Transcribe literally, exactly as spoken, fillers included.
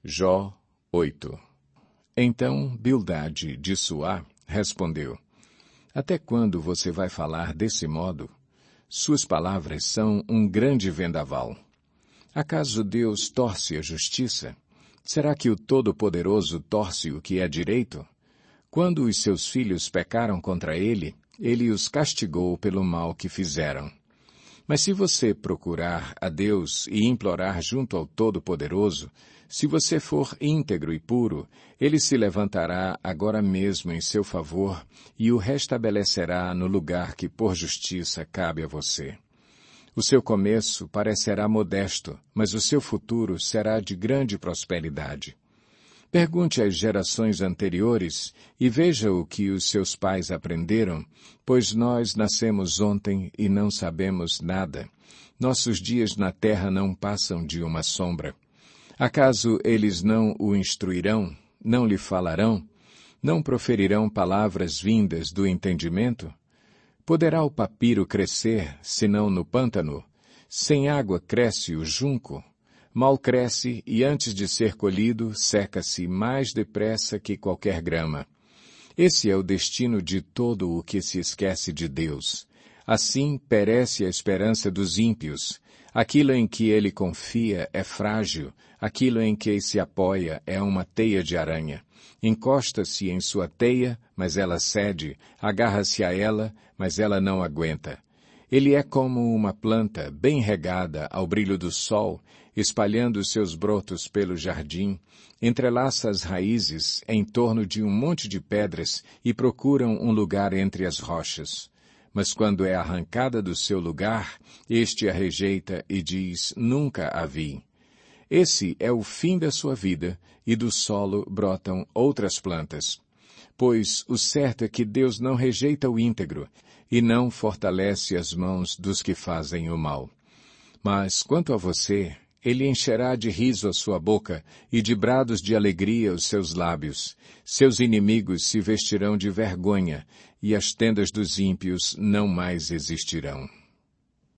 Jó oito. Então Bildade de Suá respondeu: Até quando você vai falar desse modo? Suas palavras são um grande vendaval. Acaso Deus torce a justiça? Será que o Todo-Poderoso torce o que é direito? Quando os seus filhos pecaram contra ele, ele os castigou pelo mal que fizeram. Mas se você procurar a Deus e implorar junto ao Todo-Poderoso, se você for íntegro e puro, ele se levantará agora mesmo em seu favor e o restabelecerá no lugar que por justiça cabe a você. O seu começo parecerá modesto, mas o seu futuro será de grande prosperidade. Pergunte às gerações anteriores e veja o que os seus pais aprenderam, pois nós nascemos ontem e não sabemos nada. Nossos dias na terra não passam de uma sombra. Acaso eles não o instruirão, não lhe falarão, não proferirão palavras vindas do entendimento? Poderá o papiro crescer, senão no pântano? Sem água cresce o junco? Mal cresce e antes de ser colhido, seca-se mais depressa que qualquer grama. Esse é o destino de todo o que se esquece de Deus. Assim perece a esperança dos ímpios. Aquilo em que ele confia é frágil, aquilo em que se apoia é uma teia de aranha. Encosta-se em sua teia, mas ela cede, agarra-se a ela, mas ela não aguenta. Ele é como uma planta bem regada ao brilho do sol, espalhando seus brotos pelo jardim, entrelaça as raízes em torno de um monte de pedras e procuram um lugar entre as rochas. Mas quando é arrancada do seu lugar, este a rejeita e diz, nunca a vi. Esse é o fim da sua vida, e do solo brotam outras plantas. Pois o certo é que Deus não rejeita o íntegro, e não fortalece as mãos dos que fazem o mal. Mas quanto a você, ele encherá de riso a sua boca, e de brados de alegria os seus lábios. Seus inimigos se vestirão de vergonha, e as tendas dos ímpios não mais existirão.